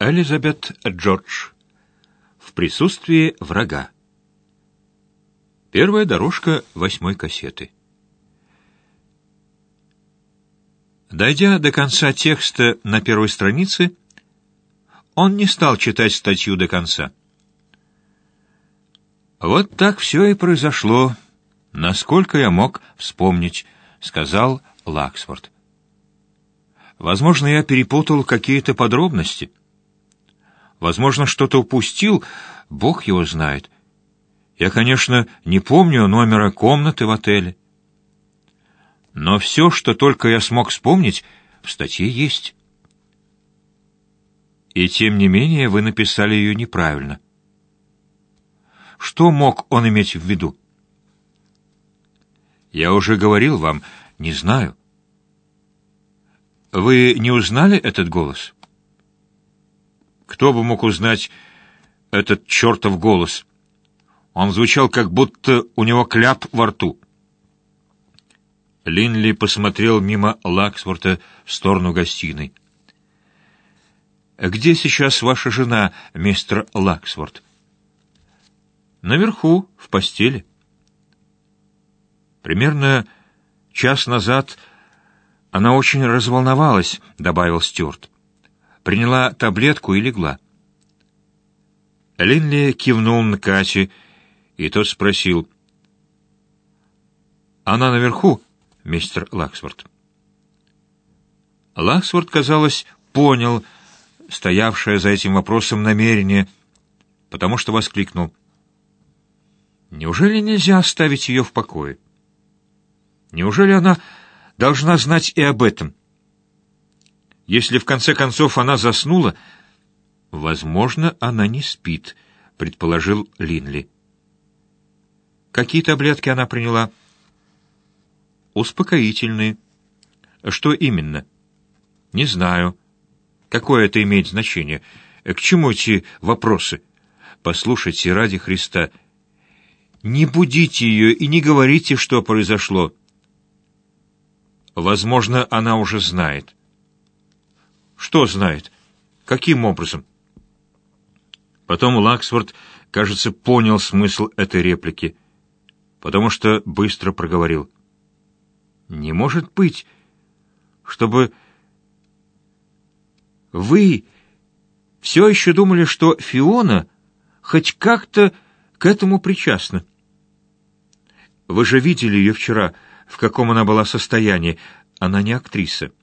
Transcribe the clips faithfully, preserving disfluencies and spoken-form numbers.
Элизабет Джордж. В присутствии врага. Первая дорожка восьмой кассеты. Дойдя до конца текста на первой странице, он не стал читать статью до конца. «Вот так все и произошло, насколько я мог вспомнить», — сказал Лаксфорд. «Возможно, я перепутал какие-то подробности. Возможно, что-то упустил, Бог его знает. Я, конечно, не помню номера комнаты в отеле. Но все, что только я смог вспомнить, в статье есть. И тем не менее вы написали ее неправильно. Что мог он иметь в виду? Я уже говорил вам, не знаю. Вы не узнали этот голос? Кто бы мог узнать этот чертов голос? Он звучал, как будто у него кляп во рту. Линли посмотрел мимо Лаксворта в сторону гостиной. «Где сейчас ваша жена, мистер Лаксворт?» «Наверху, в постели». «Примерно час назад она очень разволновалась», — добавил Стюарт. «Приняла таблетку и легла». Линли кивнул на Кати, и тот спросил: «Она наверху, мистер Лаксворт?» Лаксворт, казалось, понял стоявшее за этим вопросом намерение, потому что воскликнул: «Неужели нельзя оставить ее в покое? Неужели она должна знать и об этом? Если в конце концов она заснула...» «Возможно, она не спит», — предположил Линли. «Какие таблетки она приняла?» «Успокоительные». «Что именно?» «Не знаю. Какое это имеет значение? К чему эти вопросы? Послушайте, ради Христа, не будите ее и не говорите, что произошло. Возможно, она уже знает». «Что знает? Каким образом?» Потом Лаксфорд, кажется, понял смысл этой реплики, потому что быстро проговорил: «Не может быть, чтобы вы все еще думали, что Фиона хоть как-то к этому причастна. Вы же видели ее вчера, в каком она была состоянии. Она не актриса».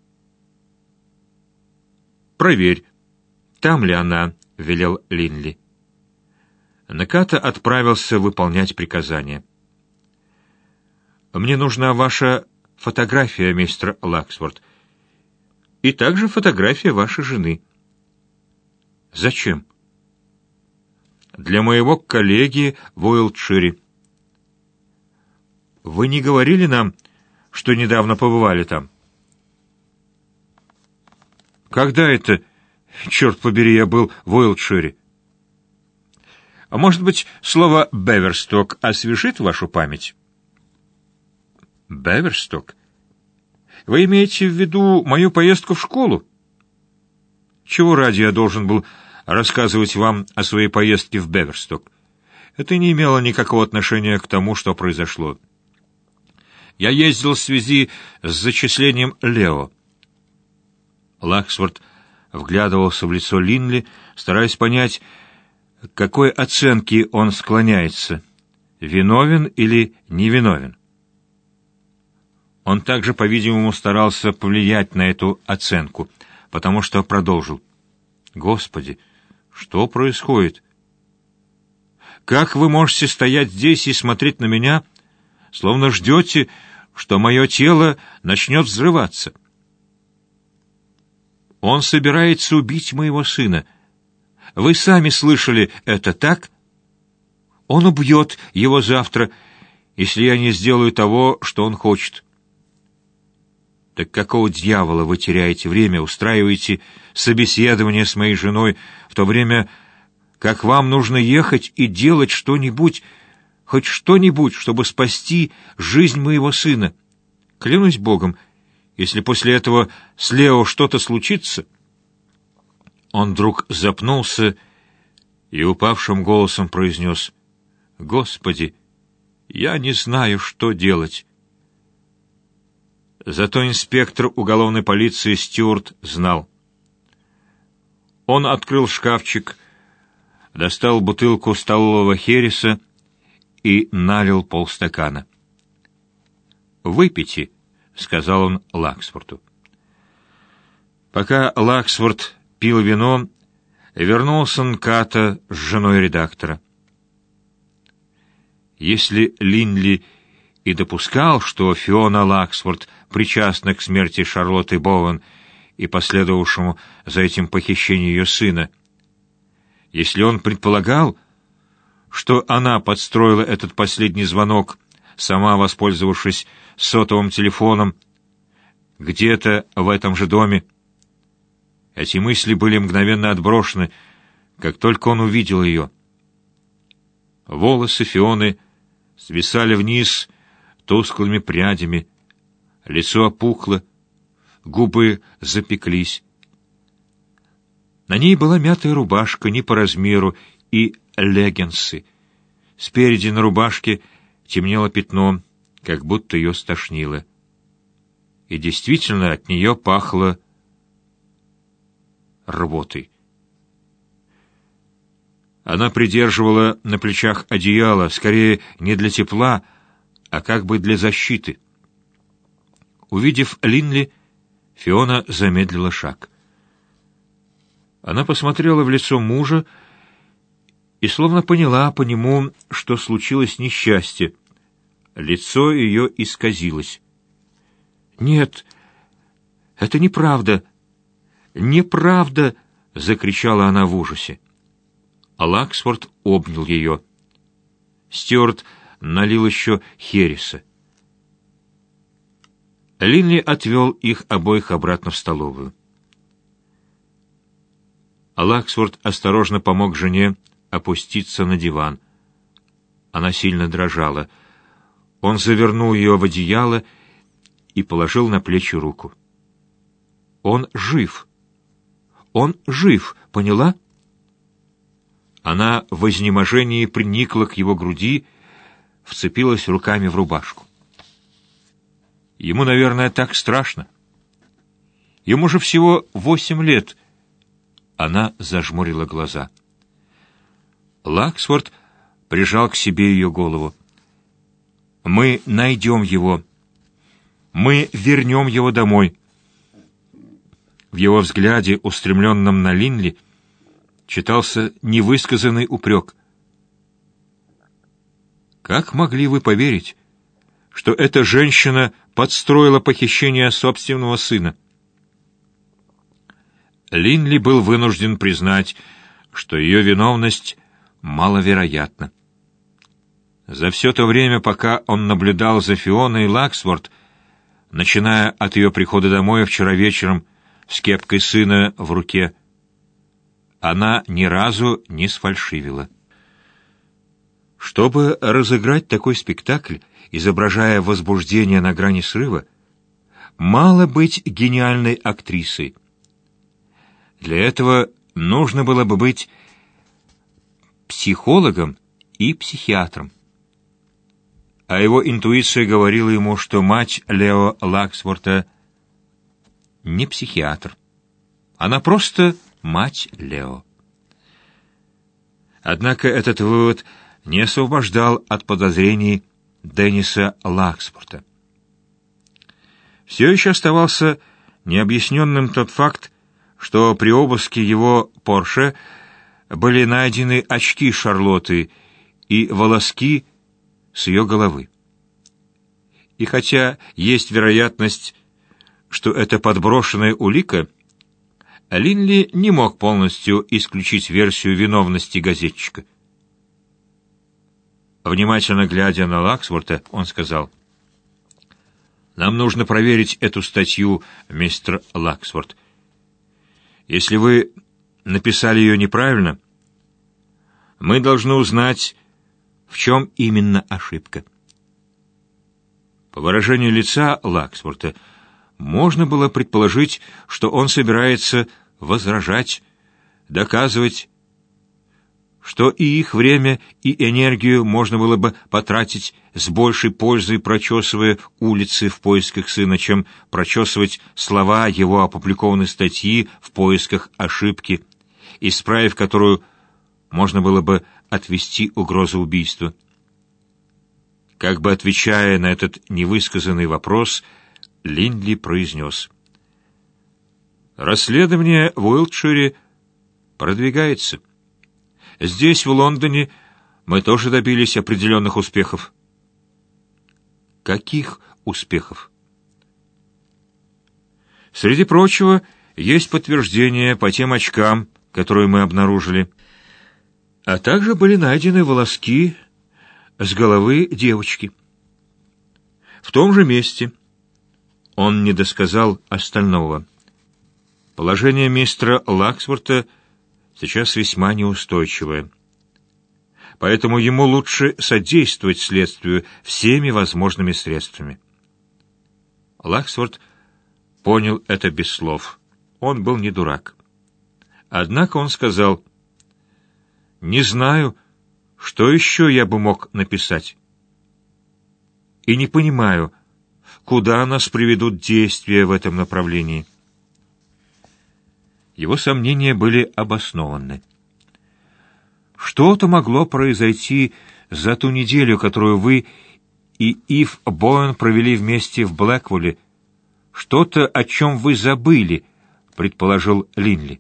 «Проверь, там ли она», — велел Линли. Наката отправился выполнять приказание. «Мне нужна ваша фотография, мистер Лаксфорд, и также фотография вашей жены». «Зачем?» «Для моего коллеги в Уилтшире». «Вы не говорили нам, что недавно побывали там?» «Когда это, черт побери, я был в Уилтшире?» «А может быть, слово «Беверсток» освежит вашу память?» «Беверсток? Вы имеете в виду мою поездку в школу?» «Чего ради я должен был рассказывать вам о своей поездке в Беверсток? Это не имело никакого отношения к тому, что произошло. Я ездил в связи с зачислением Лео». Лаксфорд вглядывался в лицо Линли, стараясь понять, к какой оценке он склоняется, виновен или невиновен. Он также, по-видимому, старался повлиять на эту оценку, потому что продолжил: «Господи, что происходит? Как вы можете стоять здесь и смотреть на меня, словно ждете, что мое тело начнет взрываться? Он собирается убить моего сына. Вы сами слышали это, так? Он убьет его завтра, если я не сделаю того, что он хочет. Так какого дьявола вы теряете время, устраиваете собеседование с моей женой, в то время как вам нужно ехать и делать что-нибудь, хоть что-нибудь, чтобы спасти жизнь моего сына? Клянусь Богом, если после этого с Лео что-то случится...» Он вдруг запнулся и упавшим голосом произнес: «Господи, я не знаю, что делать». Зато инспектор уголовной полиции Стюарт знал. Он открыл шкафчик, достал бутылку столового хереса и налил полстакана. «Выпейте», — сказал он Лаксфорду. Пока Лаксфорд пил вино, вернулся Нката с женой редактора. Если Линли и допускал, что Фиона Лаксфорд причастна к смерти Шарлотты Боуэн и последовавшему за этим похищению ее сына, если он предполагал, что она подстроила этот последний звонок, сама воспользовавшись сотовым телефоном, где-то в этом же доме, эти мысли были мгновенно отброшены, как только он увидел ее. Волосы Фионы свисали вниз тусклыми прядями, лицо опухло, губы запеклись. На ней была мятая рубашка не по размеру и леггинсы. Спереди на рубашке темнело пятно, как будто ее стошнило. И действительно от нее пахло рвотой. Она придерживала на плечах одеяло, скорее не для тепла, а как бы для защиты. Увидев Линли, Фиона замедлила шаг. Она посмотрела в лицо мужа и словно поняла по нему, что случилось несчастье. Лицо ее исказилось. «Нет, это неправда! Неправда!» — закричала она в ужасе. А Лаксфорд обнял ее. Стюарт налил еще хереса. Линли отвел их обоих обратно в столовую. А Лаксфорд осторожно помог жене опуститься на диван. Она сильно дрожала. Он завернул ее в одеяло и положил на плечи руку. «Он жив! Он жив, поняла?» Она в изнеможении приникла к его груди, вцепилась руками в рубашку. Ему, наверное, так страшно. Ему же всего восемь лет. Она зажмурила глаза. Лаксфорд прижал к себе ее голову. «Мы найдем его. Мы вернем его домой». В его взгляде, устремленном на Линли, читался невысказанный упрек. «Как могли вы поверить, что эта женщина подстроила похищение собственного сына?» Линли был вынужден признать, что ее виновность маловероятна. За все то время, пока он наблюдал за Фионой Лаксфорд, начиная от ее прихода домой вчера вечером с кепкой сына в руке, она ни разу не сфальшивила. Чтобы разыграть такой спектакль, изображая возбуждение на грани срыва, мало быть гениальной актрисой. Для этого нужно было бы быть психологом и психиатром. А его интуиция говорила ему, что мать Лео Лаксворта не психиатр. Она просто мать Лео. Однако этот вывод не освобождал от подозрений Денниса Лаксворта. Все еще оставался необъясненным тот факт, что при обыске его Порше были найдены очки Шарлотты и волоски с ее головы. И хотя есть вероятность, что это подброшенная улика, Линли не мог полностью исключить версию виновности газетчика. Внимательно глядя на Лаксворта, он сказал: «Нам нужно проверить эту статью, мистер Лаксворт. Если вы написали ее неправильно, мы должны узнать, в чем именно ошибка». По выражению лица Лаксворта можно было предположить, что он собирается возражать, доказывать, что и их время, и энергию можно было бы потратить с большей пользой, прочесывая улицы в поисках сына, чем прочесывать слова его опубликованной статьи в поисках ошибки, исправив которую можно было бы отвести угрозу убийства. Как бы отвечая на этот невысказанный вопрос, Линдли произнес: «Расследование в Уилтшире продвигается. Здесь, в Лондоне, мы тоже добились определенных успехов». «Каких успехов?» «Среди прочего, есть подтверждение по тем очкам, которые мы обнаружили. А также были найдены волоски с головы девочки. В том же месте». Он не досказал остального. Положение мистера Лаксворта сейчас весьма неустойчивое. Поэтому ему лучше содействовать следствию всеми возможными средствами. Лаксворт понял это без слов. Он был не дурак. Однако он сказал: «Не знаю, что еще я бы мог написать. И не понимаю, куда нас приведут действия в этом направлении». Его сомнения были обоснованы. Что-то могло произойти за ту неделю, которую вы и Ив Боуэн провели вместе в Блэквуле. Что-то, о чем вы забыли, предположил Линли.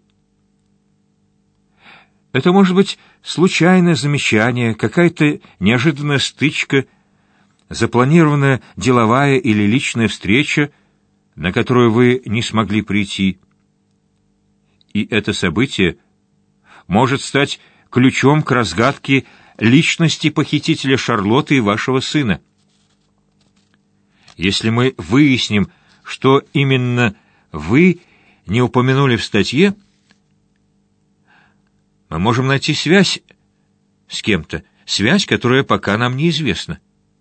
Это может быть случайное замечание, какая-то неожиданная стычка, запланированная деловая или личная встреча, на которую вы не смогли прийти. И это событие может стать ключом к разгадке личности похитителя Шарлотты и вашего сына. Если мы выясним, что именно вы не упомянули в статье, мы можем найти связь с кем-то, связь, которая пока нам неизвестна.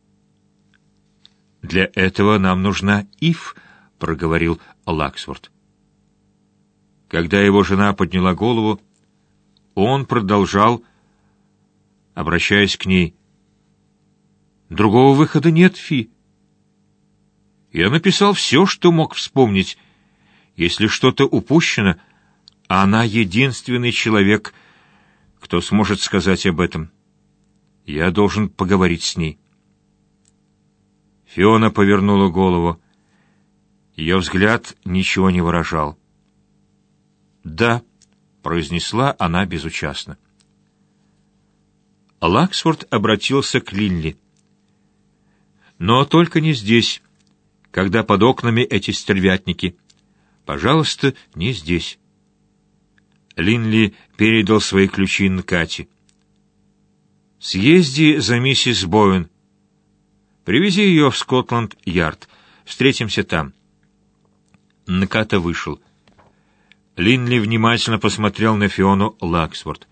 «Для этого нам нужна Ив», — проговорил Лаксворт. Когда его жена подняла голову, он продолжал, обращаясь к ней: «Другого выхода нет, Фи. Я написал все, что мог вспомнить. Если что-то упущено, она единственный человек, кто сможет сказать об этом. Я должен поговорить с ней». Фиона повернула голову. Ее взгляд ничего не выражал. «Да», — произнесла она безучастно. Лаксворт обратился к Линли. «Но только не здесь, когда под окнами эти стервятники. Пожалуйста, не здесь». Линли передал свои ключи Нкати. «Съезди за миссис Боуэн. Привези ее в Скотланд-Ярд. Встретимся там». Нката вышел. Линли внимательно посмотрел на Фиону Лаксворт.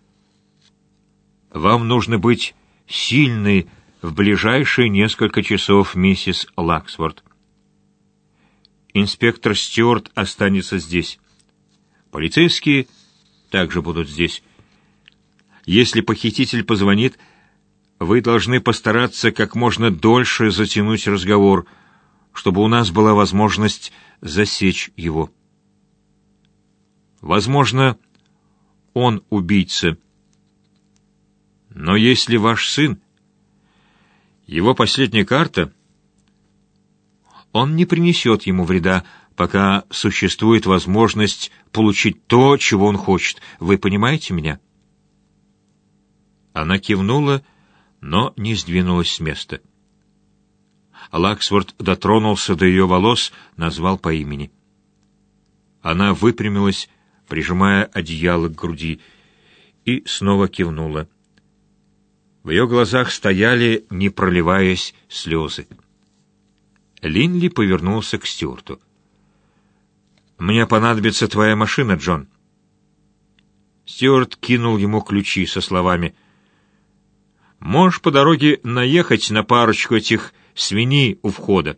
«Вам нужно быть сильной в ближайшие несколько часов, миссис Лаксворт. Инспектор Стюарт останется здесь. Полицейские также будут здесь. Если похититель позвонит, вы должны постараться как можно дольше затянуть разговор, чтобы у нас была возможность засечь его. Возможно, он убийца. Но если ваш сын, его последняя карта, он не принесет ему вреда, пока существует возможность получить то, чего он хочет. Вы понимаете меня?» Она кивнула, но не сдвинулась с места. Лаксворт дотронулся до ее волос, назвал по имени. Она выпрямилась, прижимая одеяло к груди, и снова кивнула. В ее глазах стояли, не проливаясь, слезы. Линли повернулся к Стюарту. «Мне понадобится твоя машина, Джон». Стюарт кинул ему ключи со словами: «Можешь по дороге наехать на парочку этих свиней у входа».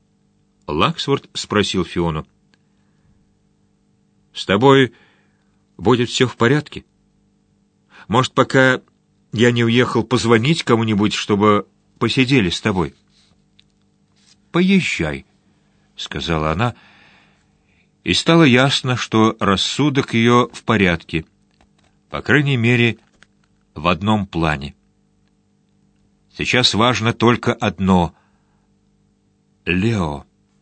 Лаксворт спросил Фиону: «С тобой будет все в порядке? Может, пока я не уехал, позвонить кому-нибудь, чтобы посидели с тобой?» «Поезжай», — сказала она, и стало ясно, что рассудок ее в порядке, по крайней мере, в одном плане. Сейчас важно только одно — Лео.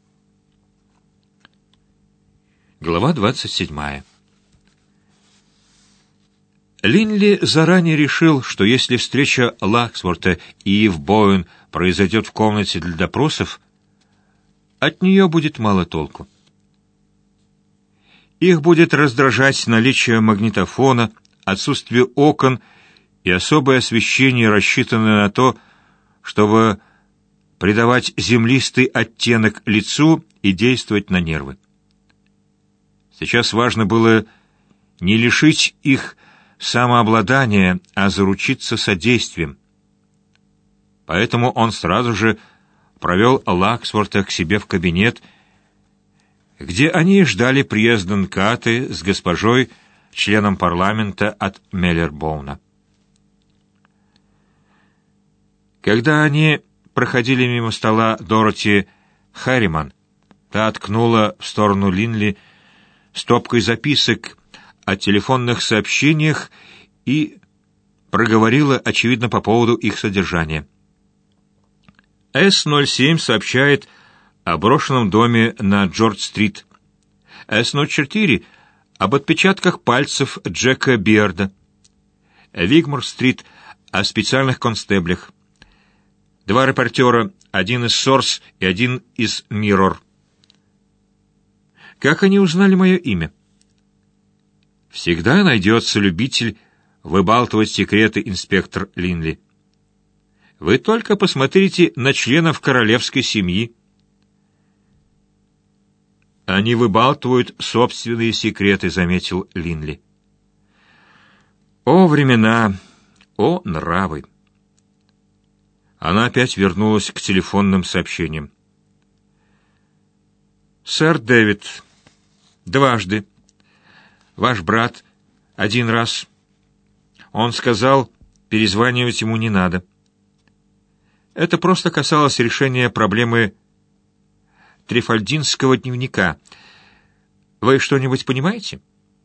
Глава двадцать седьмая. Линли заранее решил, что если встреча Лаксворта и Ив Боуэн произойдет в комнате для допросов, от нее будет мало толку. Их будет раздражать наличие магнитофона, отсутствие окон и особое освещение, рассчитанное на то, чтобы придавать землистый оттенок лицу и действовать на нервы. Сейчас важно было не лишить их самообладания, а заручиться содействием. Поэтому он сразу же провел Лаксворта к себе в кабинет, где они ждали приезда Нкаты с госпожой, членом парламента от Меллербоуна. Когда они проходили мимо стола Дороти Харриман, та ткнула в сторону Линли стопкой записок о телефонных сообщениях и проговорила, очевидно, по поводу их содержания. Эс ноль семь сообщает о брошенном доме на Джордж-стрит. Эс ноль четыре об отпечатках пальцев Джека Биарда. Вигмор-стрит о специальных констеблях. Два репортера, один из Сорс и один из Миррор. Как они узнали мое имя? Всегда найдется любитель выбалтывать секреты, инспектор Линли. Вы только посмотрите на членов королевской семьи. Они выбалтывают собственные секреты, заметил Линли. О, времена, о, нравы. Она опять вернулась к телефонным сообщениям. Сэр Дэвид, дважды. Ваш брат один раз. Он сказал, перезванивать ему не надо. Это просто касалось решения проблемы Трифальдинского дневника. Вы что-нибудь понимаете?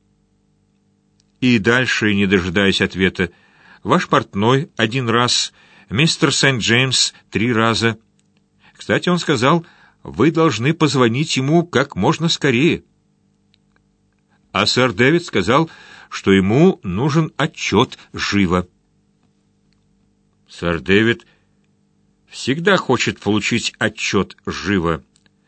И дальше, не дожидаясь ответа, ваш портной один раз, мистер Сент-Джеймс три раза. Кстати, он сказал, вы должны позвонить ему как можно скорее. А сэр Дэвид сказал, что ему нужен отчет живо. Сэр Дэвид всегда хочет получить отчет живо.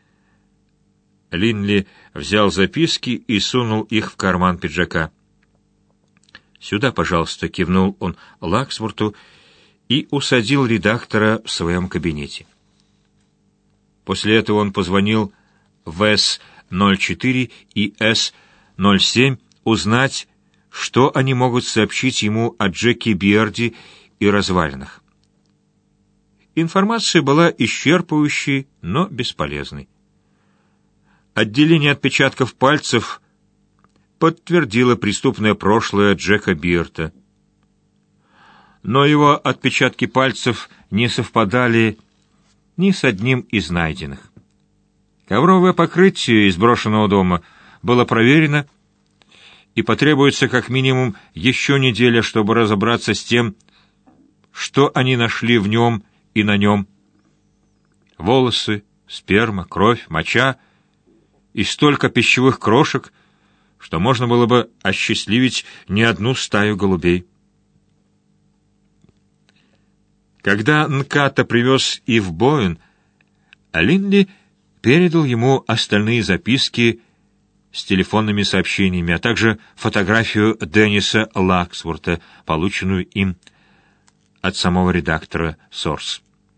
Линли взял записки и сунул их в карман пиджака. «Сюда, пожалуйста», — кивнул он Лаксворту и усадил редактора в своем кабинете. После этого он позвонил в Эс ноль четыре и Эс ноль семь узнать, что они могут сообщить ему о Джеке Биарде и развалинах. Информация была исчерпывающей, но бесполезной. Отделение отпечатков пальцев подтвердило преступное прошлое Джека Биарда. Но его отпечатки пальцев не совпадали ни с одним из найденных. Ковровое покрытие из брошенного дома было проверено, и потребуется как минимум еще неделя, чтобы разобраться с тем, что они нашли в нем и на нем. Волосы, сперма, кровь, моча и столько пищевых крошек, что можно было бы осчастливить не одну стаю голубей. Когда Нката привез Ив Боуэн, Линли передал ему остальные записки с телефонными сообщениями, а также фотографию Денниса Лаксворта, полученную им от самого редактора «Сорс».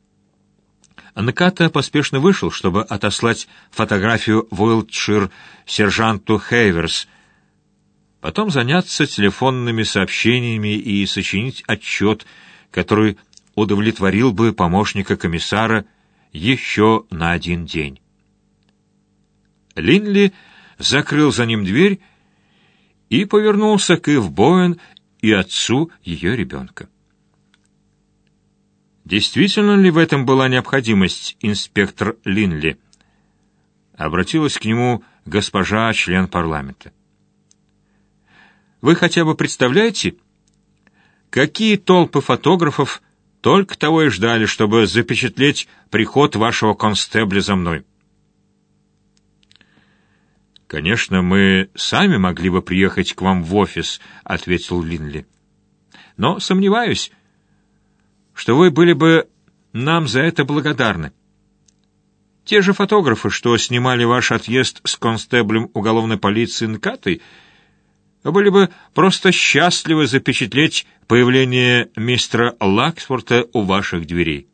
Нката поспешно вышел, чтобы отослать фотографию в Уилтшир сержанту Хейверс, потом заняться телефонными сообщениями и сочинить отчет, который удовлетворил бы помощника комиссара еще на один день. Линли закрыл за ним дверь и повернулся к Ив Боуэн и отцу ее ребенка. «Действительно ли в этом была необходимость, инспектор Линли?» Обратилась к нему госпожа, член парламента. «Вы хотя бы представляете, какие толпы фотографов только того и ждали, чтобы запечатлеть приход вашего констебля за мной?» «Конечно, мы сами могли бы приехать к вам в офис», — ответил Линли. «Но сомневаюсь, что вы были бы нам за это благодарны. Те же фотографы, что снимали ваш отъезд с констеблем уголовной полиции Нкатой, были бы просто счастливы запечатлеть появление мистера Лаксворта у ваших дверей».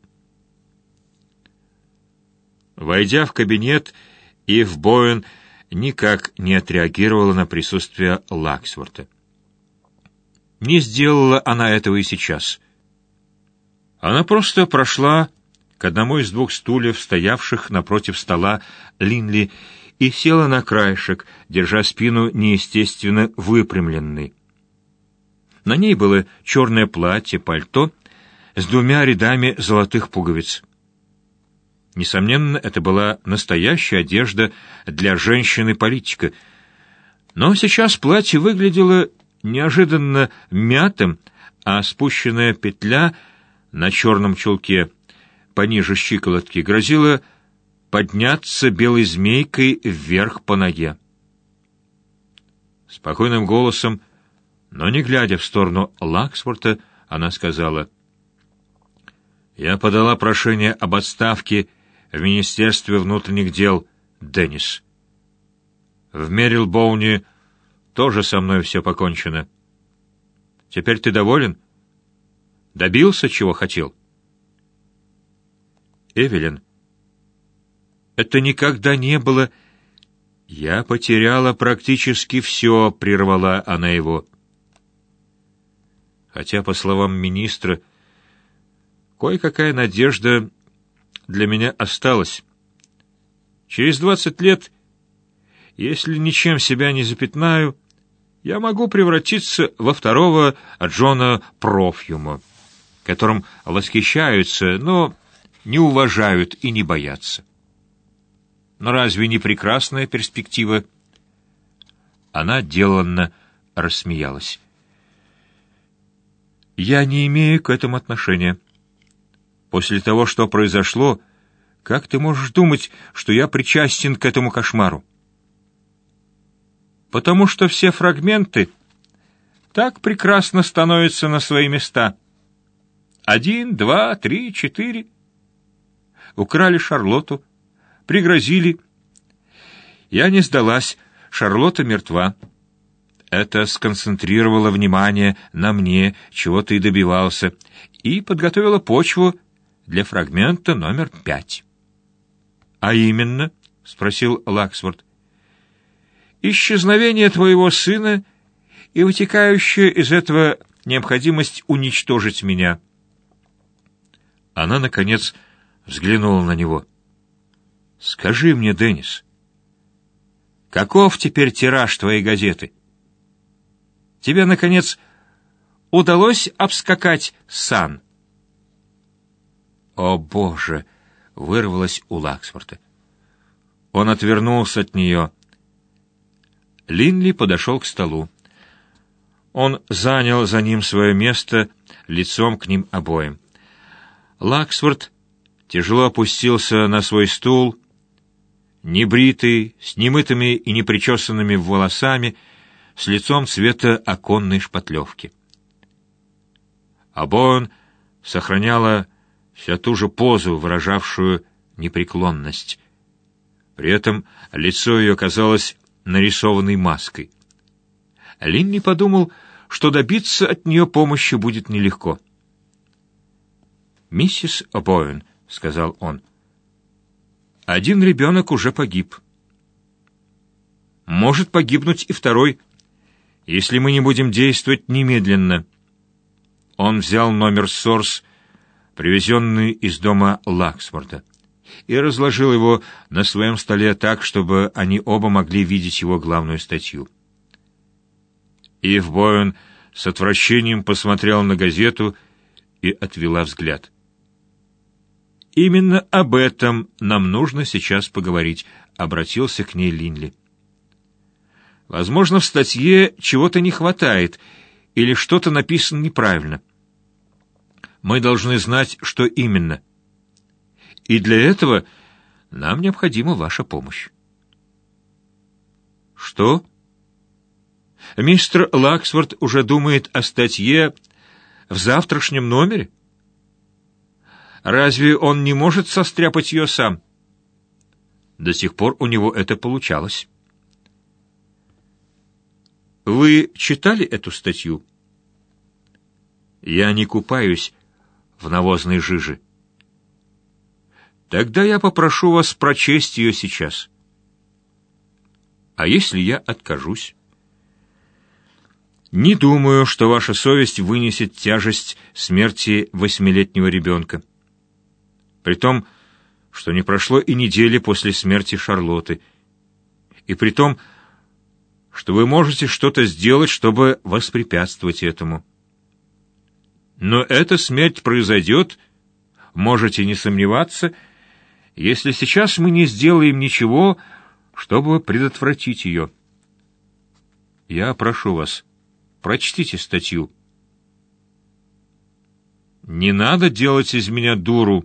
Войдя в кабинет, Ив Боуэн никак не отреагировала на присутствие Лаксворта. Не сделала она этого и сейчас. Она просто прошла к одному из двух стульев, стоявших напротив стола Линли, и села на краешек, держа спину неестественно выпрямленной. На ней было черное платье-пальто с двумя рядами золотых пуговиц. Несомненно, это была настоящая одежда для женщины-политика, но сейчас платье выглядело неожиданно мятым, а спущенная петля на черном чулке пониже щиколотки грозила подняться белой змейкой вверх по ноге. Спокойным голосом, но не глядя в сторону Лаксворта, она сказала: «Я подала прошение об отставке в Министерстве внутренних дел, Деннис. В Мерилбоуне тоже со мной все покончено. Теперь ты доволен? Добился, чего хотел?» «Эвелин, это никогда не было...» «Я потеряла практически все», — прервала она его. Хотя, по словам министра, кое-какая надежда для меня осталась. Через двадцать лет, если ничем себя не запятнаю, я могу превратиться во второго Джона Профьюма, которым восхищаются, но не уважают и не боятся. Но разве не прекрасная перспектива? Она деланно рассмеялась. «Я не имею к этому отношения. После того, что произошло, как ты можешь думать, что я причастен к этому кошмару?» «Потому что все фрагменты так прекрасно становятся на свои места. Один, два, три, четыре. Украли Шарлотту, пригрозили. Я не сдалась, Шарлотта мертва. Это сконцентрировало внимание на мне, чего ты добивался, и подготовило почву для фрагмента номер пять». «А именно?» — спросил Лаксворт. «Исчезновение твоего сына и вытекающая из этого необходимость уничтожить меня». Она, наконец, взглянула на него. «Скажи мне, Деннис, каков теперь тираж твоей газеты? Тебе, наконец, удалось обскакать Сан?» «О, Боже!» — вырвалось у Лаксворта. Он отвернулся от нее. Линли подошел к столу. Он занял за ним свое место, лицом к ним обоим. Лаксворт тяжело опустился на свой стул, небритый, с немытыми и непричесанными волосами, с лицом цвета оконной шпатлевки. А Боуэн сохраняла все ту же позу, выражавшую непреклонность. При этом лицо ее казалось нарисованной маской. Линли подумал, что добиться от нее помощи будет нелегко. «Миссис Боуэн», — сказал он, — «один ребенок уже погиб. Может погибнуть и второй, если мы не будем действовать немедленно». Он взял номер Сорс, привезенный из дома Лаксворта, и разложил его на своем столе так, чтобы они оба могли видеть его главную статью. Ив Боуэн с отвращением посмотрел на газету и отвела взгляд. «Именно об этом нам нужно сейчас поговорить», — обратился к ней Линли. «Возможно, в статье чего-то не хватает или что-то написано неправильно. Мы должны знать, что именно. И для этого нам необходима ваша помощь». «Что?» «Мистер Лаксворт уже думает о статье в завтрашнем номере? Разве он не может состряпать ее сам?» До сих пор у него это получалось. «Вы читали эту статью?» «Я не купаюсь в навозной жиже». «Тогда я попрошу вас прочесть ее сейчас». «А если я откажусь?» «Не думаю, что ваша совесть вынесет тяжесть смерти восьмилетнего ребенка. При том, что не прошло и недели после смерти Шарлотты, и при том, что вы можете что-то сделать, чтобы воспрепятствовать этому. Но эта смерть произойдет, можете не сомневаться, если сейчас мы не сделаем ничего, чтобы предотвратить ее. Я прошу вас, прочтите статью». «Не надо делать из меня дуру».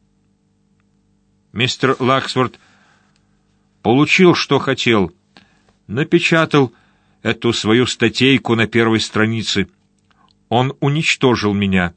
Мистер Лаксворт получил, что хотел, напечатал эту свою статейку на первой странице. Он уничтожил меня.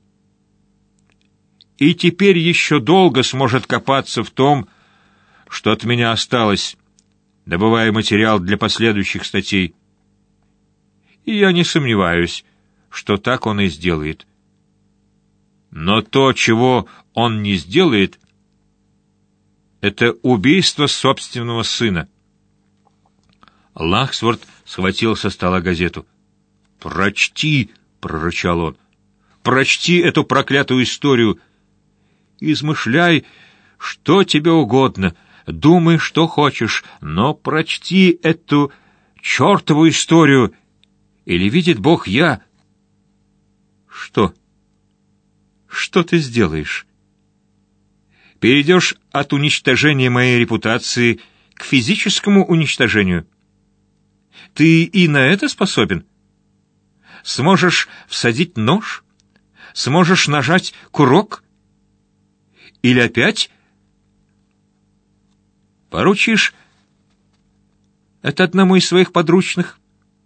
И теперь еще долго сможет копаться в том, что от меня осталось, добывая материал для последующих статей. И я не сомневаюсь, что так он и сделает. Но то, чего он не сделает, это убийство собственного сына. Лаксворт схватил со стола газету. «Прочти!» — прорычал он. «Прочти эту проклятую историю! Измышляй, что тебе угодно, думай, что хочешь, но прочти эту чертову историю, или, видит Бог, я...» «Что? Что ты сделаешь? Перейдешь от уничтожения моей репутации к физическому уничтожению? Ты и на это способен? Сможешь всадить нож? Сможешь нажать курок? Или опять поручишь это одному из своих подручных?»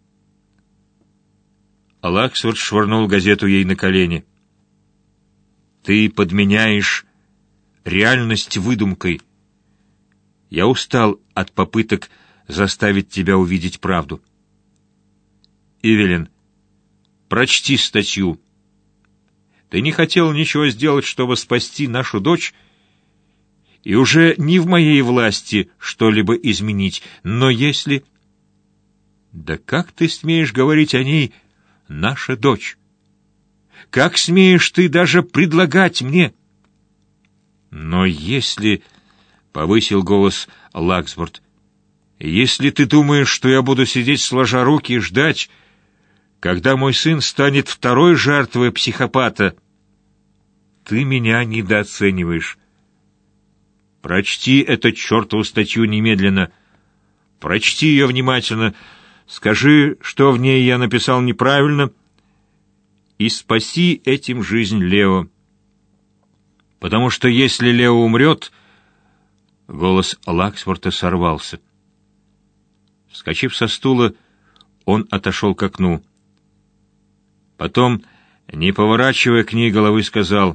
Лаксворт швырнул газету ей на колени. «Ты подменяешь реальность выдумкой. Я устал от попыток заставить тебя увидеть правду. Ивелин, прочти статью. Ты не хотел ничего сделать, чтобы спасти нашу дочь, и уже не в моей власти что-либо изменить, но если... Да как ты смеешь говорить о ней, наша дочь? Как смеешь ты даже предлагать мне? Но если, — повысил голос Лаксворт, — если ты думаешь, что я буду сидеть сложа руки и ждать, когда мой сын станет второй жертвой психопата, ты меня недооцениваешь. Прочти эту чертову статью немедленно. Прочти ее внимательно. Скажи, что в ней я написал неправильно, и спаси этим жизнь Лео. Потому что если Лео умрет...» Голос Лаксворта сорвался. Вскочив со стула, он отошел к окну. Потом, не поворачивая к ней головы, сказал: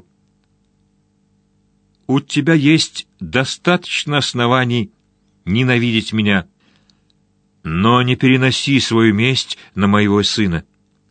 «У тебя есть достаточно оснований ненавидеть меня, но не переноси свою месть на моего сына».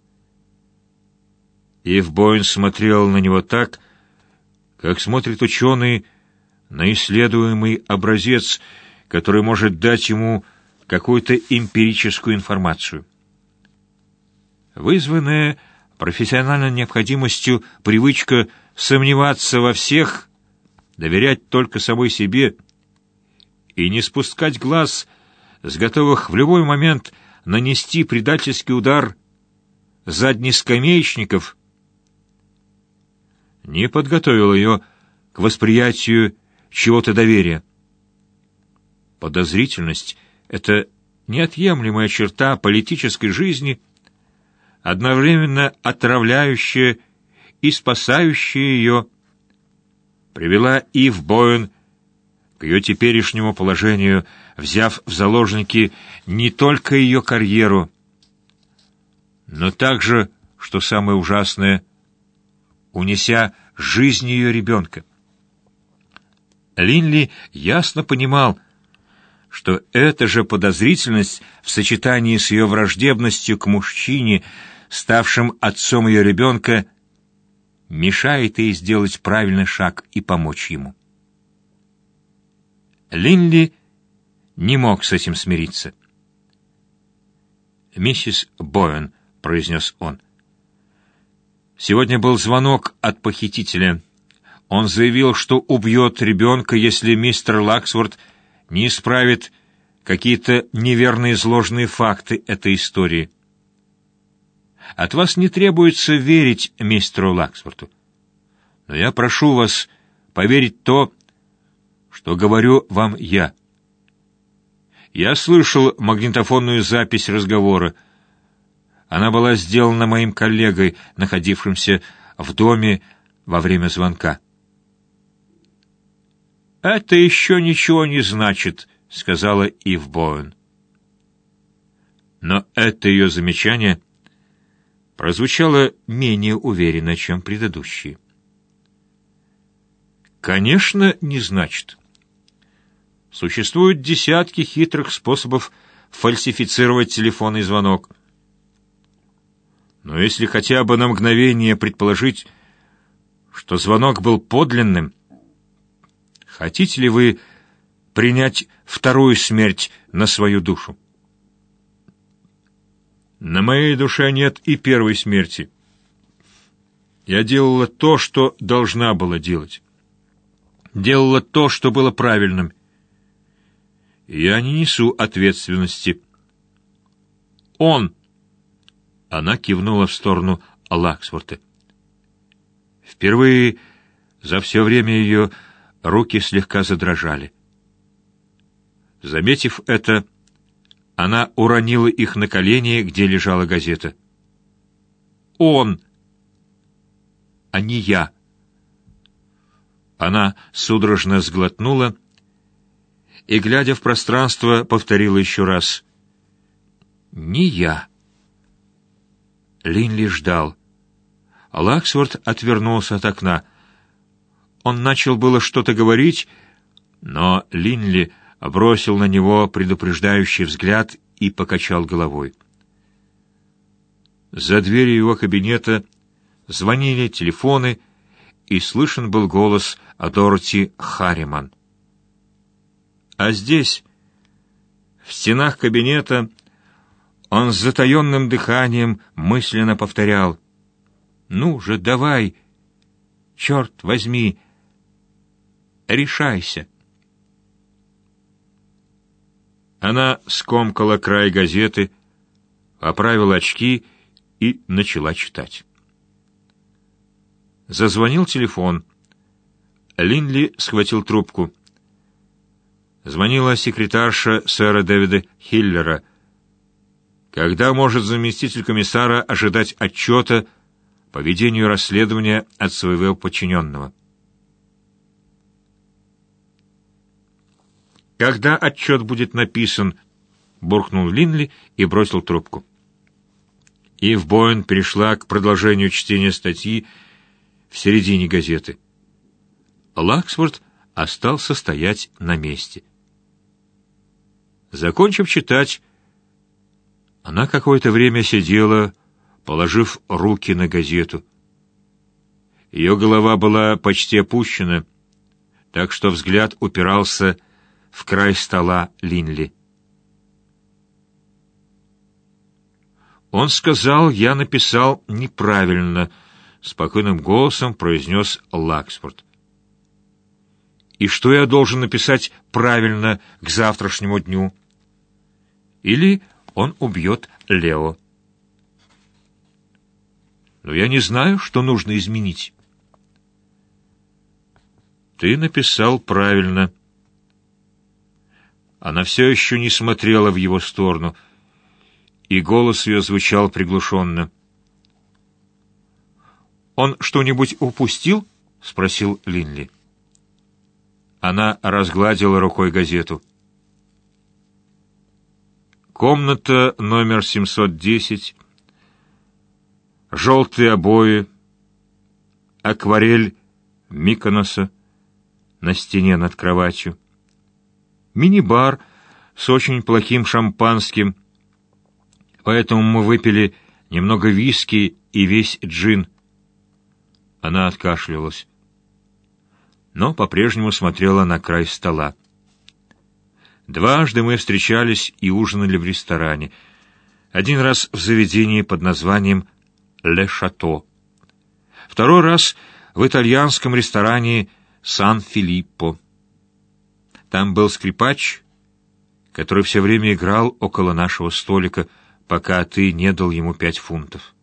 Ив Боуэн смотрел на него так, как смотрит ученый на исследуемый образец, который может дать ему какую-то эмпирическую информацию. Вызванная профессиональной необходимостью привычка сомневаться во всех, доверять только самой себе и не спускать глаз с готовых в любой момент нанести предательский удар, заднескамеечников не подготовил ее к восприятию чего-то доверия. Подозрительность — это неотъемлемая черта политической жизни, одновременно отравляющая и спасающая ее, привела Ив Боуэн к ее теперешнему положению, взяв в заложники не только ее карьеру, но также, что самое ужасное, унеся жизнь ее ребенка. Линли ясно понимал, что эта же подозрительность в сочетании с ее враждебностью к мужчине, ставшим отцом ее ребенка, мешает ей сделать правильный шаг и помочь ему. Линли не мог с этим смириться. «Миссис Боуэн», — произнес он, — «сегодня был звонок от похитителя. Он заявил, что убьет ребенка, если мистер Лаксворт не исправит какие-то неверно изложенные факты этой истории. От вас не требуется верить мистеру Лаксворту, но я прошу вас поверить то, что говорю вам я. Я слышал магнитофонную запись разговора. Она была сделана моим коллегой, находившимся в доме во время звонка». «Это еще ничего не значит», — сказала Ив Боуэн. Но это ее замечание прозвучало менее уверенно, чем предыдущие. «Конечно, не значит. Существуют десятки хитрых способов фальсифицировать телефонный звонок. Но если хотя бы на мгновение предположить, что звонок был подлинным, хотите ли вы принять вторую смерть на свою душу? На моей душе нет и первой смерти. Я делала то, что должна была делать. Делала то, что было правильным. Я не несу ответственности. Он... Она кивнула в сторону Лаксворта. Впервые за все время ее руки слегка задрожали. Заметив это, она уронила их на колени, где лежала газета. «Он, а не я». Она судорожно сглотнула и, глядя в пространство, повторила еще раз: «Не я». Линли ждал. Лаксворт отвернулся от окна. Он начал было что-то говорить, но Линли бросил на него предупреждающий взгляд и покачал головой. За дверью его кабинета звонили телефоны, и слышен был голос Дороти Харриман. А здесь, в стенах кабинета, он с затаенным дыханием мысленно повторял: «Ну же, давай, черт возьми, решайся». Она скомкала край газеты, оправила очки и начала читать. Зазвонил телефон. Линли схватил трубку. Звонила секретарша сэра Дэвида Хиллера. Когда может заместитель комиссара ожидать отчета по ведению расследования от своего подчиненного? «Когда отчет будет написан?» — буркнул Линли и бросил трубку. Ив Боуэн перешла к продолжению чтения статьи в середине газеты. Лаксворт остался стоять на месте. Закончив читать, она какое-то время сидела, положив руки на газету. Ее голова была почти опущена, так что взгляд упирался в край стола Линли. «Он сказал, я написал неправильно», — спокойным голосом произнес Лаксворт. «И что я должен написать правильно к завтрашнему дню? Или он убьет Лео?» Но я не знаю, что нужно изменить. Ты написал правильно. Она все еще не смотрела в его сторону, и голос ее звучал приглушенно. «Он что-нибудь упустил?» — спросил Линли. Она разгладила рукой газету. Комната номер семьсот десять, желтые обои, акварель Миконоса на стене над кроватью, мини-бар с очень плохим шампанским, поэтому мы выпили немного виски и весь джин. Она откашлялась, но по-прежнему смотрела на край стола. Дважды мы встречались и ужинали в ресторане. Один раз в заведении под названием «Ле Шато». Второй раз в итальянском ресторане «Сан-Филиппо». Там был скрипач, который все время играл около нашего столика, пока ты не дал ему пять фунтов.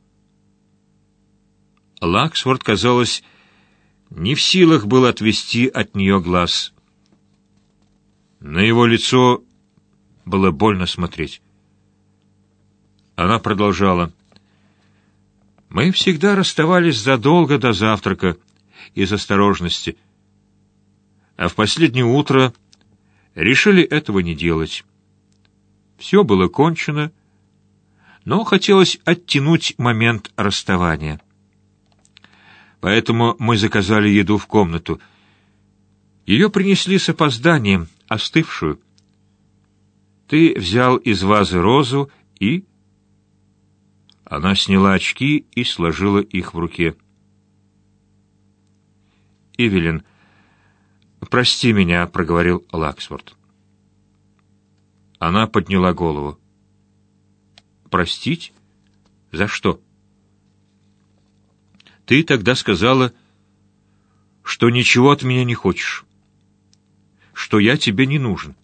Лаксворт, казалось, не в силах был отвести от нее глаз. На его лицо было больно смотреть. Она продолжала. «Мы всегда расставались задолго до завтрака из осторожности, а в последнее утро решили этого не делать. Все было кончено, но хотелось оттянуть момент расставания. Поэтому мы заказали еду в комнату. Ее принесли с опозданием, остывшую. Ты взял из вазы розу и...» Она сняла очки и сложила их в руке. «Ивелин, прости меня», — проговорил Лаксворт. Она подняла голову. «Простить? За что?» «Ты тогда сказала, что ничего от меня не хочешь, что я тебе не нужен.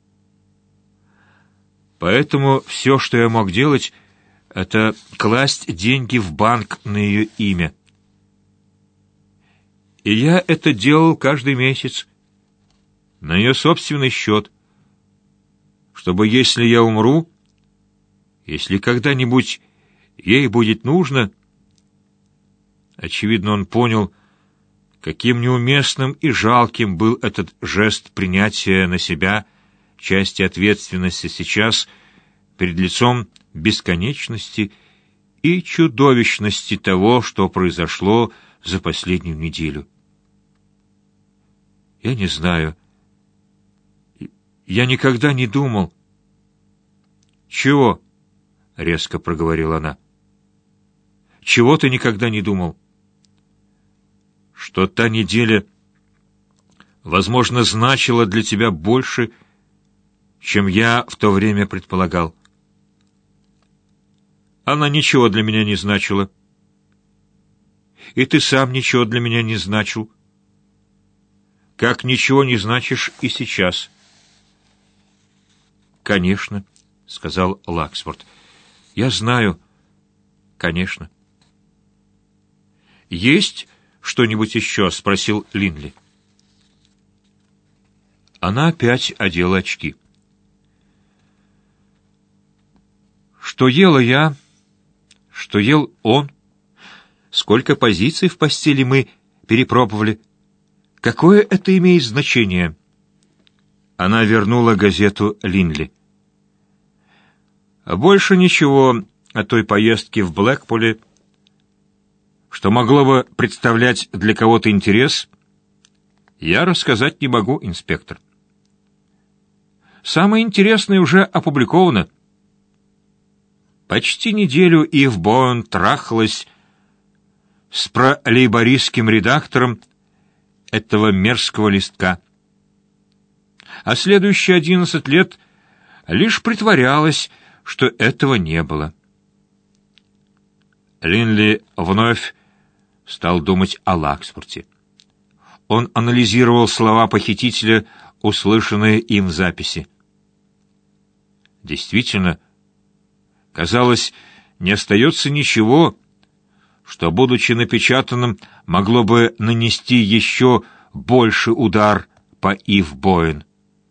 Поэтому все, что я мог делать, это класть деньги в банк на ее имя. И я это делал каждый месяц, на ее собственный счет, чтобы, если я умру, если когда-нибудь ей будет нужно...» Очевидно, он понял, каким неуместным и жалким был этот жест принятия на себя части ответственности сейчас перед лицом бесконечности и чудовищности того, что произошло за последнюю неделю. «Я не знаю. Я никогда не думал...» «Чего?» — резко проговорила она. «Чего ты никогда не думал?» «Что та неделя, возможно, значила для тебя больше, чем я в то время предполагал. Она ничего для меня не значила. И ты сам ничего для меня не значил. Как ничего не значишь и сейчас». «Конечно», — сказал Лаксворт. «Я знаю. Конечно». «Есть что-нибудь еще?» — спросил Линли. Она опять одела очки. «Что ела я, что ел он, сколько позиций в постели мы перепробовали. Какое это имеет значение?» Она вернула газету Линли. «Больше ничего о той поездке в Блэкпуле, что могло бы представлять для кого-то интерес, я рассказать не могу, инспектор. Самое интересное уже опубликовано. Почти неделю Ив Боуэн трахалась с пролейбористским редактором этого мерзкого листка, а следующие одиннадцать лет лишь притворялась, что этого не было». Линли вновь стал думать о Лаксворте. Он анализировал слова похитителя, услышанные им в записи. Действительно, казалось, не остается ничего, что, будучи напечатанным, могло бы нанести еще больший удар по Ив Боуэн.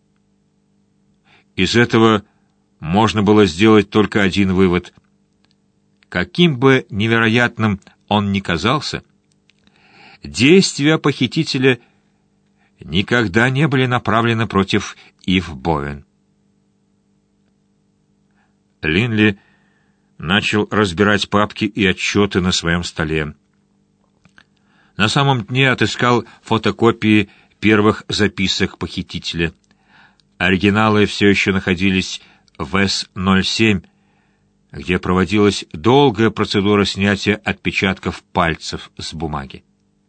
Из этого можно было сделать только один вывод. Каким бы невероятным он ни казался, действия похитителя никогда не были направлены против Ив Боуэн. Линли начал разбирать папки и отчеты на своем столе. На самом дне отыскал фотокопии первых записок похитителя. Оригиналы все еще находились в Эс ноль семь, где проводилась долгая процедура снятия отпечатков пальцев с бумаги.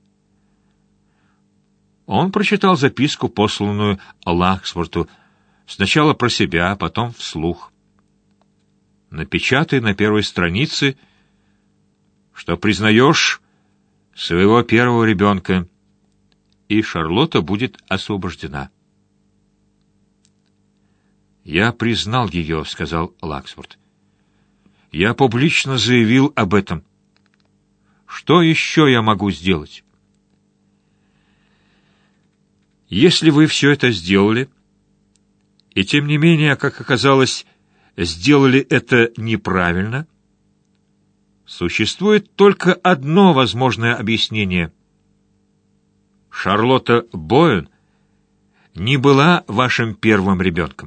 Он прочитал записку, посланную Лаксворту, сначала про себя, а потом вслух. «Напечатай на первой странице, что признаешь своего первого ребенка, и Шарлотта будет освобождена». «Я признал ее», — сказал Лаксворт. «Я публично заявил об этом. Что еще я могу сделать?» «Если вы все это сделали, и тем не менее, как оказалось, сделали это неправильно, существует только одно возможное объяснение. Шарлотта Боуэн не была вашим первым ребенком».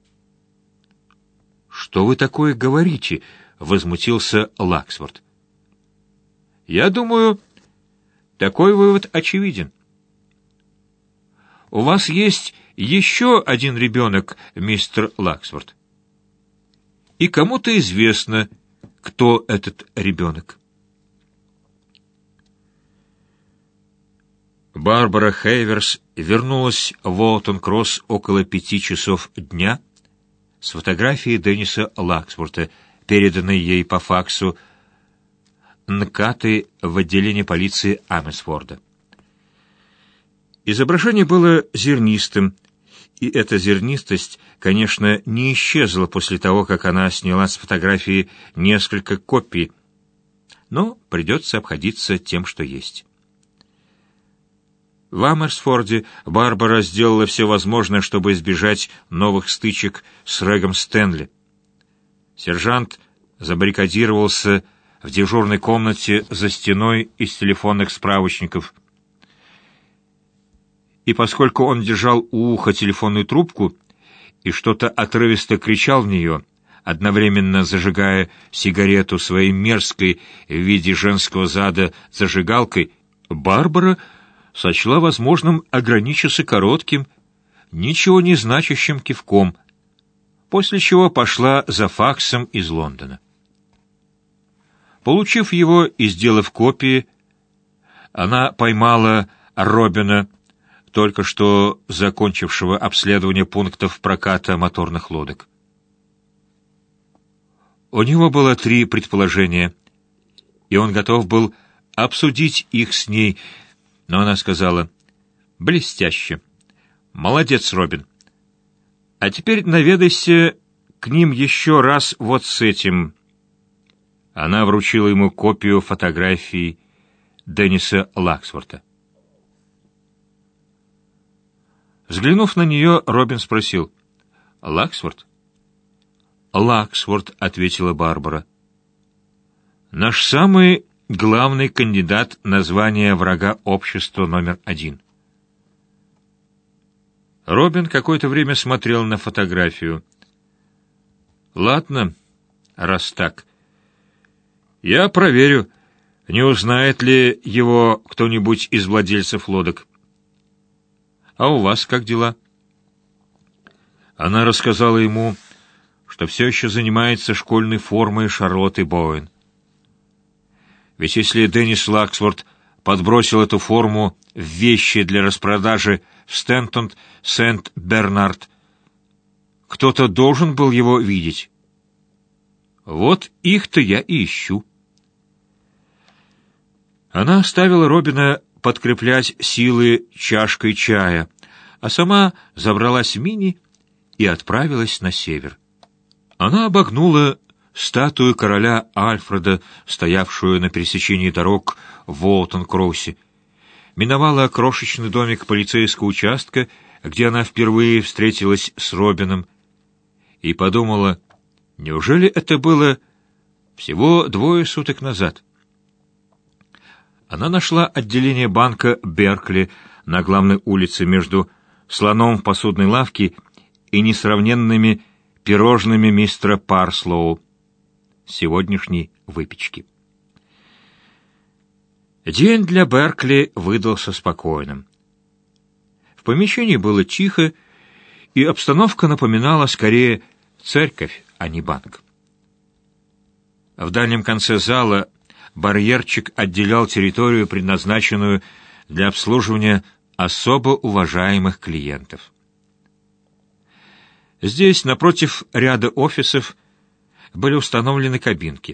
«Что вы такое говорите?» — возмутился Лаксворт. «Я думаю, такой вывод очевиден. У вас есть еще один ребенок, мистер Лаксворт. И кому-то известно, кто этот ребенок». Барбара Хейверс вернулась в Уолтон-Кросс около пяти часов дня с фотографией Денниса Лаксворта, переданной ей по факсу НКАТы в отделении полиции Амесфорда. Изображение было зернистым, и эта зернистость, конечно, не исчезла после того, как она сняла с фотографии несколько копий, но придется обходиться тем, что есть. В Амерсфорде Барбара сделала все возможное, чтобы избежать новых стычек с Рэгом Стэнли. Сержант забаррикадировался в дежурной комнате за стеной из телефонных справочников. И поскольку он держал у уха телефонную трубку и что-то отрывисто кричал в нее, одновременно зажигая сигарету своей мерзкой в виде женского зада зажигалкой, Барбара сочла возможным ограничиться коротким, ничего не значащим кивком, после чего пошла за факсом из Лондона. Получив его и сделав копии, она поймала Робина, только что закончившего обследование пунктов проката моторных лодок. У него было три предположения, и он готов был обсудить их с ней, но она сказала: «Блестяще! Молодец, Робин! А теперь наведайся к ним еще раз вот с этим». Она вручила ему копию фотографии Денниса Лаксворта. Взглянув на нее, Робин спросил: «Лаксворт?» «Лаксворт», — ответила Барбара. «Наш самый главный кандидат на звание врага общества номер один». Робин какое-то время смотрел на фотографию. «Ладно, раз так. Я проверю, не узнает ли его кто-нибудь из владельцев лодок. А у вас как дела?» Она рассказала ему, что все еще занимается школьной формой Шарлотты Боуэн. Ведь если Деннис Лаксворт подбросил эту форму в вещи для распродажи в Стентон Сент-Бернард, кто-то должен был его видеть. Вот их-то я и ищу. Она оставила Робина подкреплять силы чашкой чая, а сама забралась в мини и отправилась на север. Она обогнула статую короля Альфреда, стоявшую на пересечении дорог в Уолтон-Кроссе, миновала крошечный домик полицейского участка, где она впервые встретилась с Робином, и подумала, неужели это было всего двое суток назад? Она нашла отделение банка Беркли на главной улице между слоном в посудной лавке и несравненными пирожными мистера Парслоу, сегодняшней выпечки. День для Беркли выдался спокойным. В помещении было тихо, и обстановка напоминала скорее церковь, а не банк. В дальнем конце зала барьерчик отделял территорию, предназначенную для обслуживания особо уважаемых клиентов. Здесь, напротив ряда офисов, были установлены кабинки.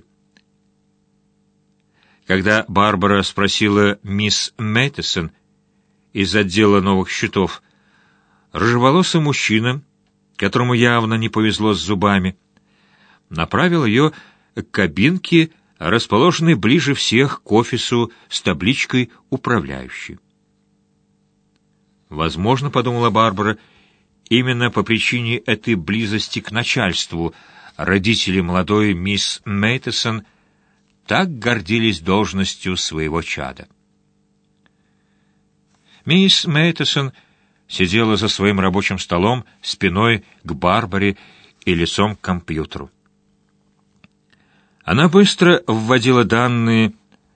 Когда Барбара спросила мисс Мэттисон из отдела новых счетов, рыжеволосый мужчина, которому явно не повезло с зубами, направил ее к кабинке, расположенной ближе всех к офису с табличкой «Управляющий». Возможно, подумала Барбара, именно по причине этой близости к начальству родители молодой мисс Мэттисон так гордились должностью своего чада. Мисс Мэттисон сидела за своим рабочим столом спиной к Барбаре и лицом к компьютеру. Она быстро вводила данные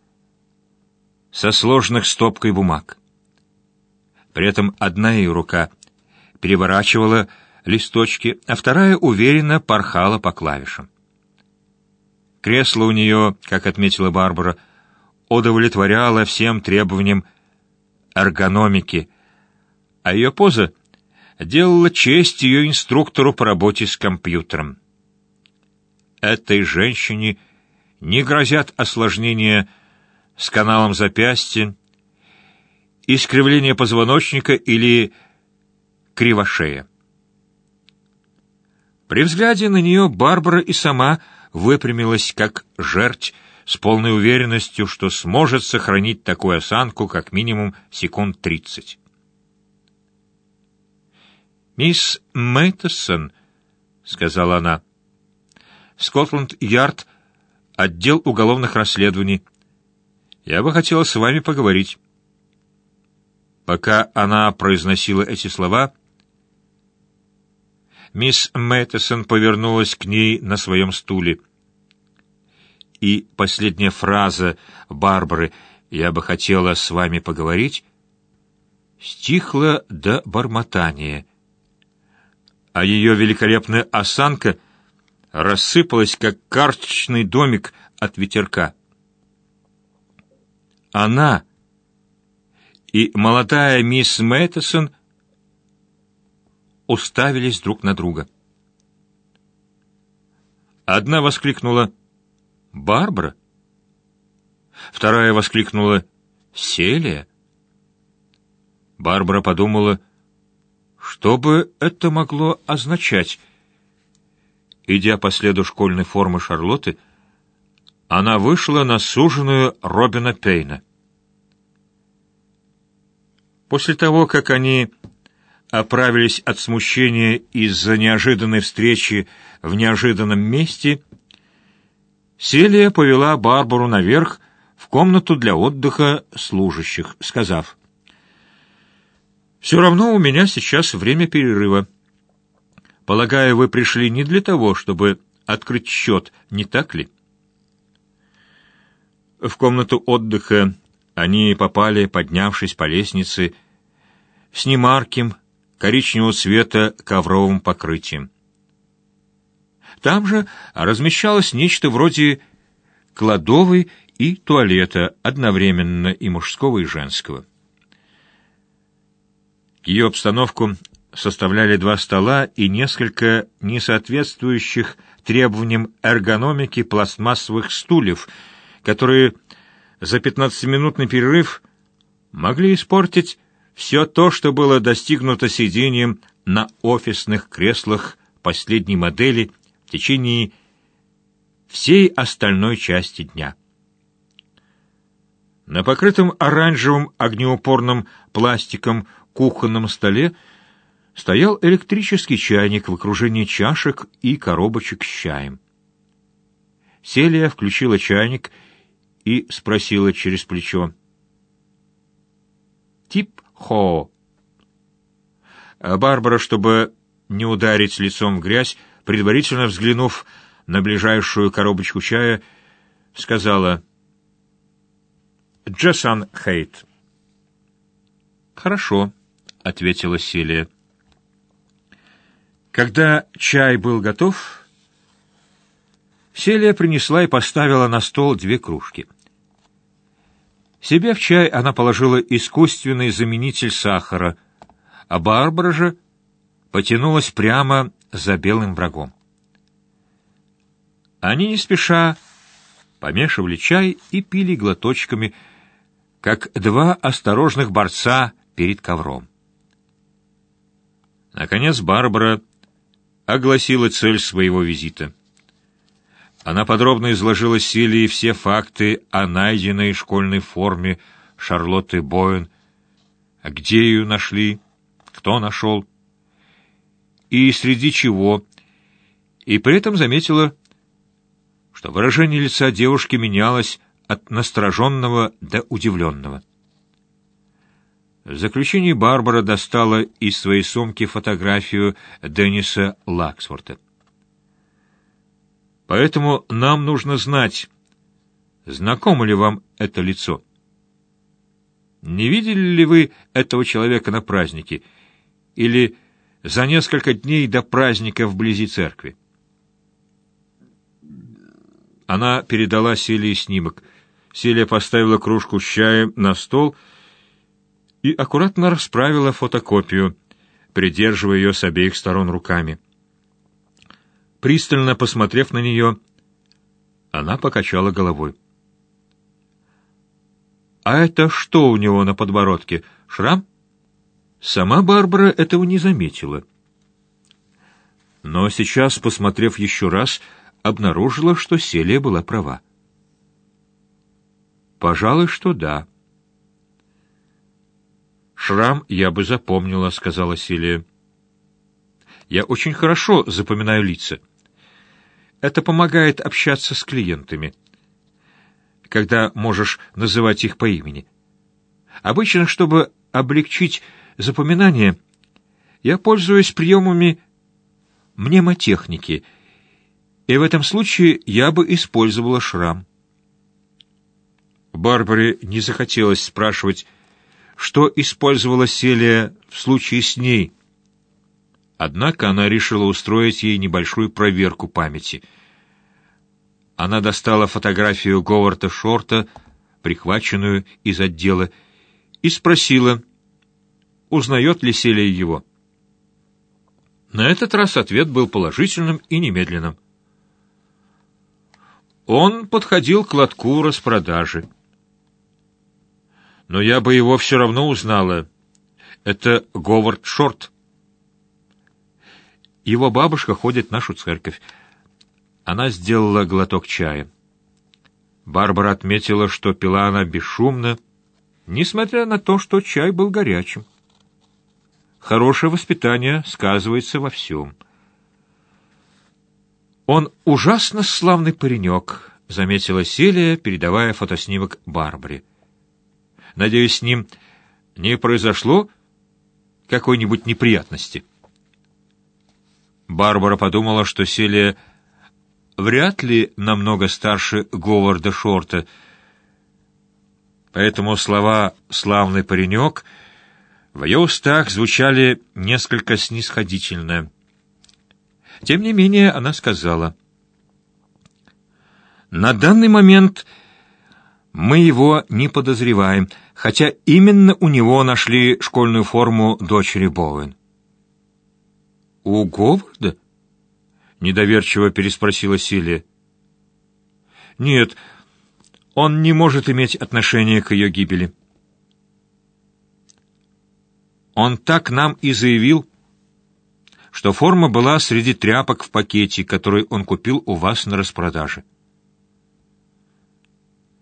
со сложенных стопкой бумаг. При этом одна ее рука переворачивала листочки, а вторая уверенно порхала по клавишам. Кресло у нее, как отметила Барбара, удовлетворяло всем требованиям эргономики, а ее поза делала честь ее инструктору по работе с компьютером. Этой женщине не грозят осложнения с каналом запястья, искривление позвоночника или кривошея. При взгляде на нее Барбара и сама выпрямилась, как жерть, с полной уверенностью, что сможет сохранить такую осанку как минимум секунд тридцать. «Мисс Мэттисон», — сказала она, — «Скотланд-Ярд, отдел уголовных расследований. Я бы хотела с вами поговорить». Пока она произносила эти слова, мисс Мэттисон повернулась к ней на своем стуле. И последняя фраза Барбары «Я бы хотела с вами поговорить» стихла до бормотания, а ее великолепная осанка рассыпалась, как карточный домик от ветерка. Она и молодая мисс Мэттисон уставились друг на друга. Одна воскликнула «Барбара?» Вторая воскликнула «Селия?» Барбара подумала, что бы это могло означать. Идя по следу школьной формы Шарлотты, она вышла на суженую Робина Пейна. После того, как они оправились от смущения из-за неожиданной встречи в неожиданном месте, Селия повела Барбару наверх в комнату для отдыха служащих, сказав: «Все равно у меня сейчас время перерыва. Полагаю, вы пришли не для того, чтобы открыть счет, не так ли?» В комнату отдыха они попали, поднявшись по лестнице, с немарким, коричневого цвета ковровым покрытием. Там же размещалось нечто вроде кладовой и туалета, одновременно и мужского, и женского. Ее обстановку составляли два стола и несколько несоответствующих требованиям эргономики пластмассовых стульев, которые за пятнадцатиминутный перерыв могли испортить все то, что было достигнуто сидением на офисных креслах последней модели в течение всей остальной части дня. На покрытом оранжевым огнеупорным пластиком кухонном столе стоял электрический чайник в окружении чашек и коробочек с чаем. Селия включила чайник и спросила через плечо: «Тип-хо». А Барбара, чтобы не ударить лицом в грязь, предварительно взглянув на ближайшую коробочку чая, сказала: «Джасан Хейт». «Хорошо», — ответила Селия. Когда чай был готов, Селия принесла и поставила на стол две кружки. Себе в чай она положила искусственный заменитель сахара, а Барбара же потянулась прямо за белым врагом. Они не спеша помешивали чай и пили глоточками, как два осторожных борца перед ковром. Наконец Барбара огласила цель своего визита. Она подробно изложила Селии все факты о найденной школьной форме Шарлотты Боуэн, где ее нашли, кто нашел, и среди чего, и при этом заметила, что выражение лица девушки менялось от настороженного до удивленного. В заключении Барбара достала из своей сумки фотографию Денниса Лаксворта. «Поэтому нам нужно знать, знакомо ли вам это лицо. Не видели ли вы этого человека на празднике или за несколько дней до праздника вблизи церкви?» Она передала Селии снимок. Селия поставила кружку с чаем на стол и аккуратно расправила фотокопию, придерживая ее с обеих сторон руками. Пристально посмотрев на нее, она покачала головой. «А это что у него на подбородке? Шрам?» Сама Барбара этого не заметила. Но сейчас, посмотрев еще раз, обнаружила, что Селия была права. «Пожалуй, что да». «Шрам я бы запомнила», — сказала Селия. «Я очень хорошо запоминаю лица. Это помогает общаться с клиентами, когда можешь называть их по имени. Обычно, чтобы облегчить запоминание, я пользуюсь приемами мнемотехники, и в этом случае я бы использовала шрам». Барбаре не захотелось спрашивать, что использовала Селия в случае с ней. Однако она решила устроить ей небольшую проверку памяти. Она достала фотографию Говарда Шорта, прихваченную из отдела, и спросила, узнает ли Селия его. На этот раз ответ был положительным и немедленным. Он подходил к лотку распродажи. «Но я бы его все равно узнала. Это Говард Шорт. Его бабушка ходит в нашу церковь». Она сделала глоток чая. Барбара отметила, что пила она бесшумно, несмотря на то, что чай был горячим. Хорошее воспитание сказывается во всем. «Он ужасно славный паренек», — заметила Селия, передавая фотоснимок Барбаре. «Надеюсь, с ним не произошло какой-нибудь неприятности?» Барбара подумала, что Селия вряд ли намного старше Говарда Шорта, поэтому слова «славный паренек» в ее устах звучали несколько снисходительно. Тем не менее, она сказала, «На данный момент мы его не подозреваем, хотя именно у него нашли школьную форму дочери Боуэн». «У Говарда?» — недоверчиво переспросила Селия. «Нет, он не может иметь отношения к ее гибели. Он так нам и заявил, что форма была среди тряпок в пакете, который он купил у вас на распродаже».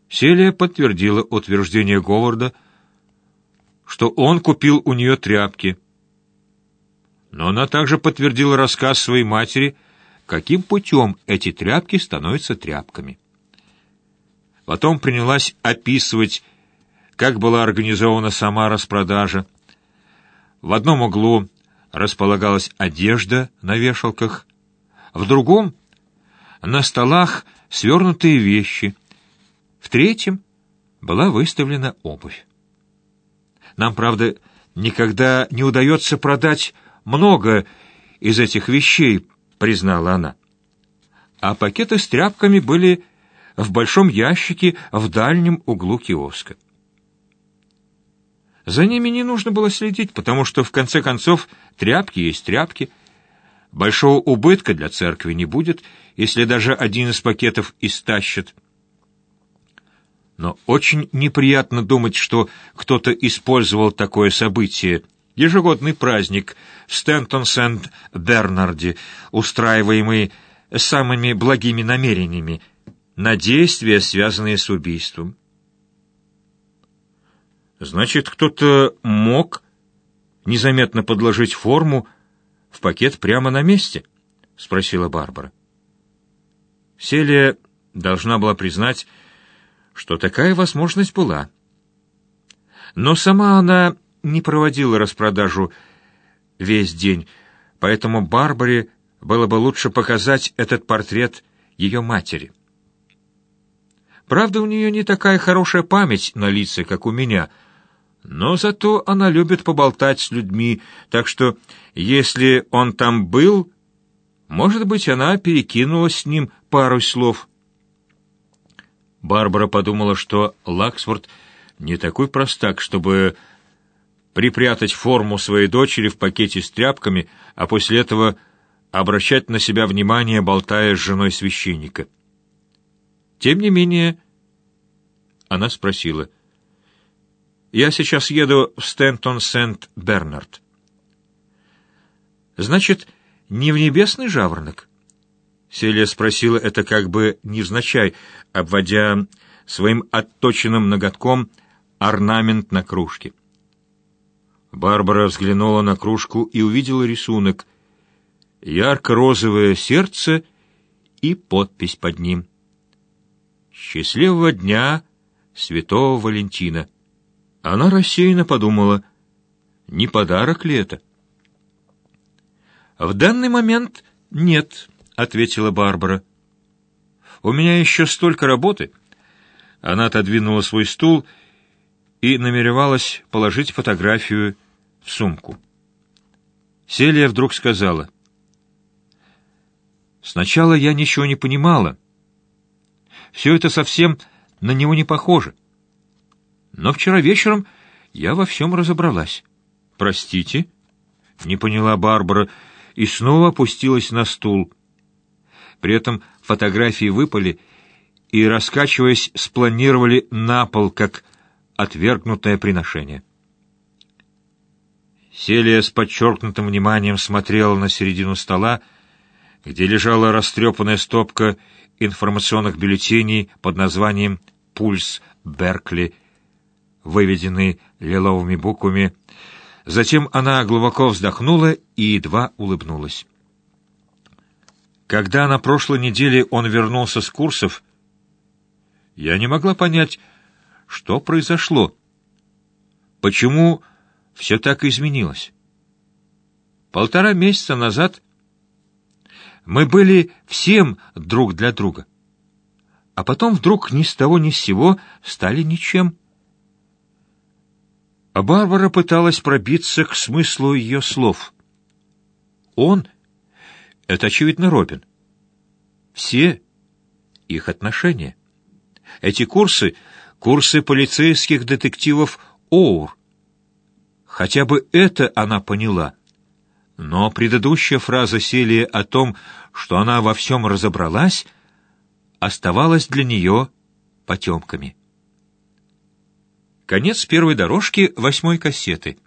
Селия подтвердила утверждение Говарда, что он купил у нее тряпки. Но она также подтвердила рассказ своей матери, каким путем эти тряпки становятся тряпками. Потом принялась описывать, как была организована сама распродажа. В одном углу располагалась одежда на вешалках, в другом — на столах свернутые вещи, в третьем была выставлена обувь. Нам, правда, никогда не удается продать много из этих вещей, признала она. А пакеты с тряпками были в большом ящике в дальнем углу киоска. За ними не нужно было следить, потому что, в конце концов, тряпки есть тряпки. Большого убытка для церкви не будет, если даже один из пакетов истащат. Но очень неприятно думать, что кто-то использовал такое событие, ежегодный праздник в Стентон-Сент-Бернарде, устраиваемый самыми благими намерениями, на действия, связанные с убийством. Значит, кто-то мог незаметно подложить форму в пакет прямо на месте? — спросила Барбара. Селия должна была признать, что такая возможность была. Но сама она не проводила распродажу весь день, поэтому Барбаре было бы лучше показать этот портрет ее матери. Правда, у нее не такая хорошая память на лица, как у меня, но зато она любит поболтать с людьми, так что, если он там был, может быть, она перекинула с ним пару слов. Барбара подумала, что Лаксфорд не такой простак, чтобы припрятать форму своей дочери в пакете с тряпками, а после этого обращать на себя внимание, болтая с женой священника. Тем не менее, она спросила: «Я сейчас еду в Стентон-Сент-Бернард». «Значит, не в небесный жаворонок?» Селия спросила это как бы невзначай, обводя своим отточенным ноготком орнамент на кружке. Барбара взглянула на кружку и увидела рисунок: ярко-розовое сердце и подпись под ним: «Счастливого дня Святого Валентина». Она рассеянно подумала, не подарок ли это? «В данный момент нет», — ответила Барбара. «У меня еще столько работы». Она отодвинула свой стул и намеревалась положить фотографию в сумку. Селия вдруг сказала: «Сначала я ничего не понимала. Все это совсем на него не похоже. Но вчера вечером я во всем разобралась». «Простите?» — не поняла Барбара и снова опустилась на стул. При этом фотографии выпали и, раскачиваясь, спланировали на пол, как отвергнутое приношение. Селия с подчеркнутым вниманием смотрела на середину стола, где лежала растрепанная стопка информационных бюллетеней под названием «Пульс Беркли», выведенный лиловыми буквами. Затем она глубоко вздохнула и едва улыбнулась. Когда на прошлой неделе он вернулся с курсов, я не могла понять, что произошло, почему все так изменилось. Полтора месяца назад мы были всем друг для друга, а потом вдруг ни с того ни с сего стали ничем. А Барбара пыталась пробиться к смыслу ее слов. Он — это, очевидно, Робин. Все их отношения. Эти курсы — курсы полицейских детективов Оур. Хотя бы это она поняла. Но предыдущая фраза Селии о том, что она во всем разобралась, оставалась для нее потемками. Конец первой дорожки восьмой кассеты.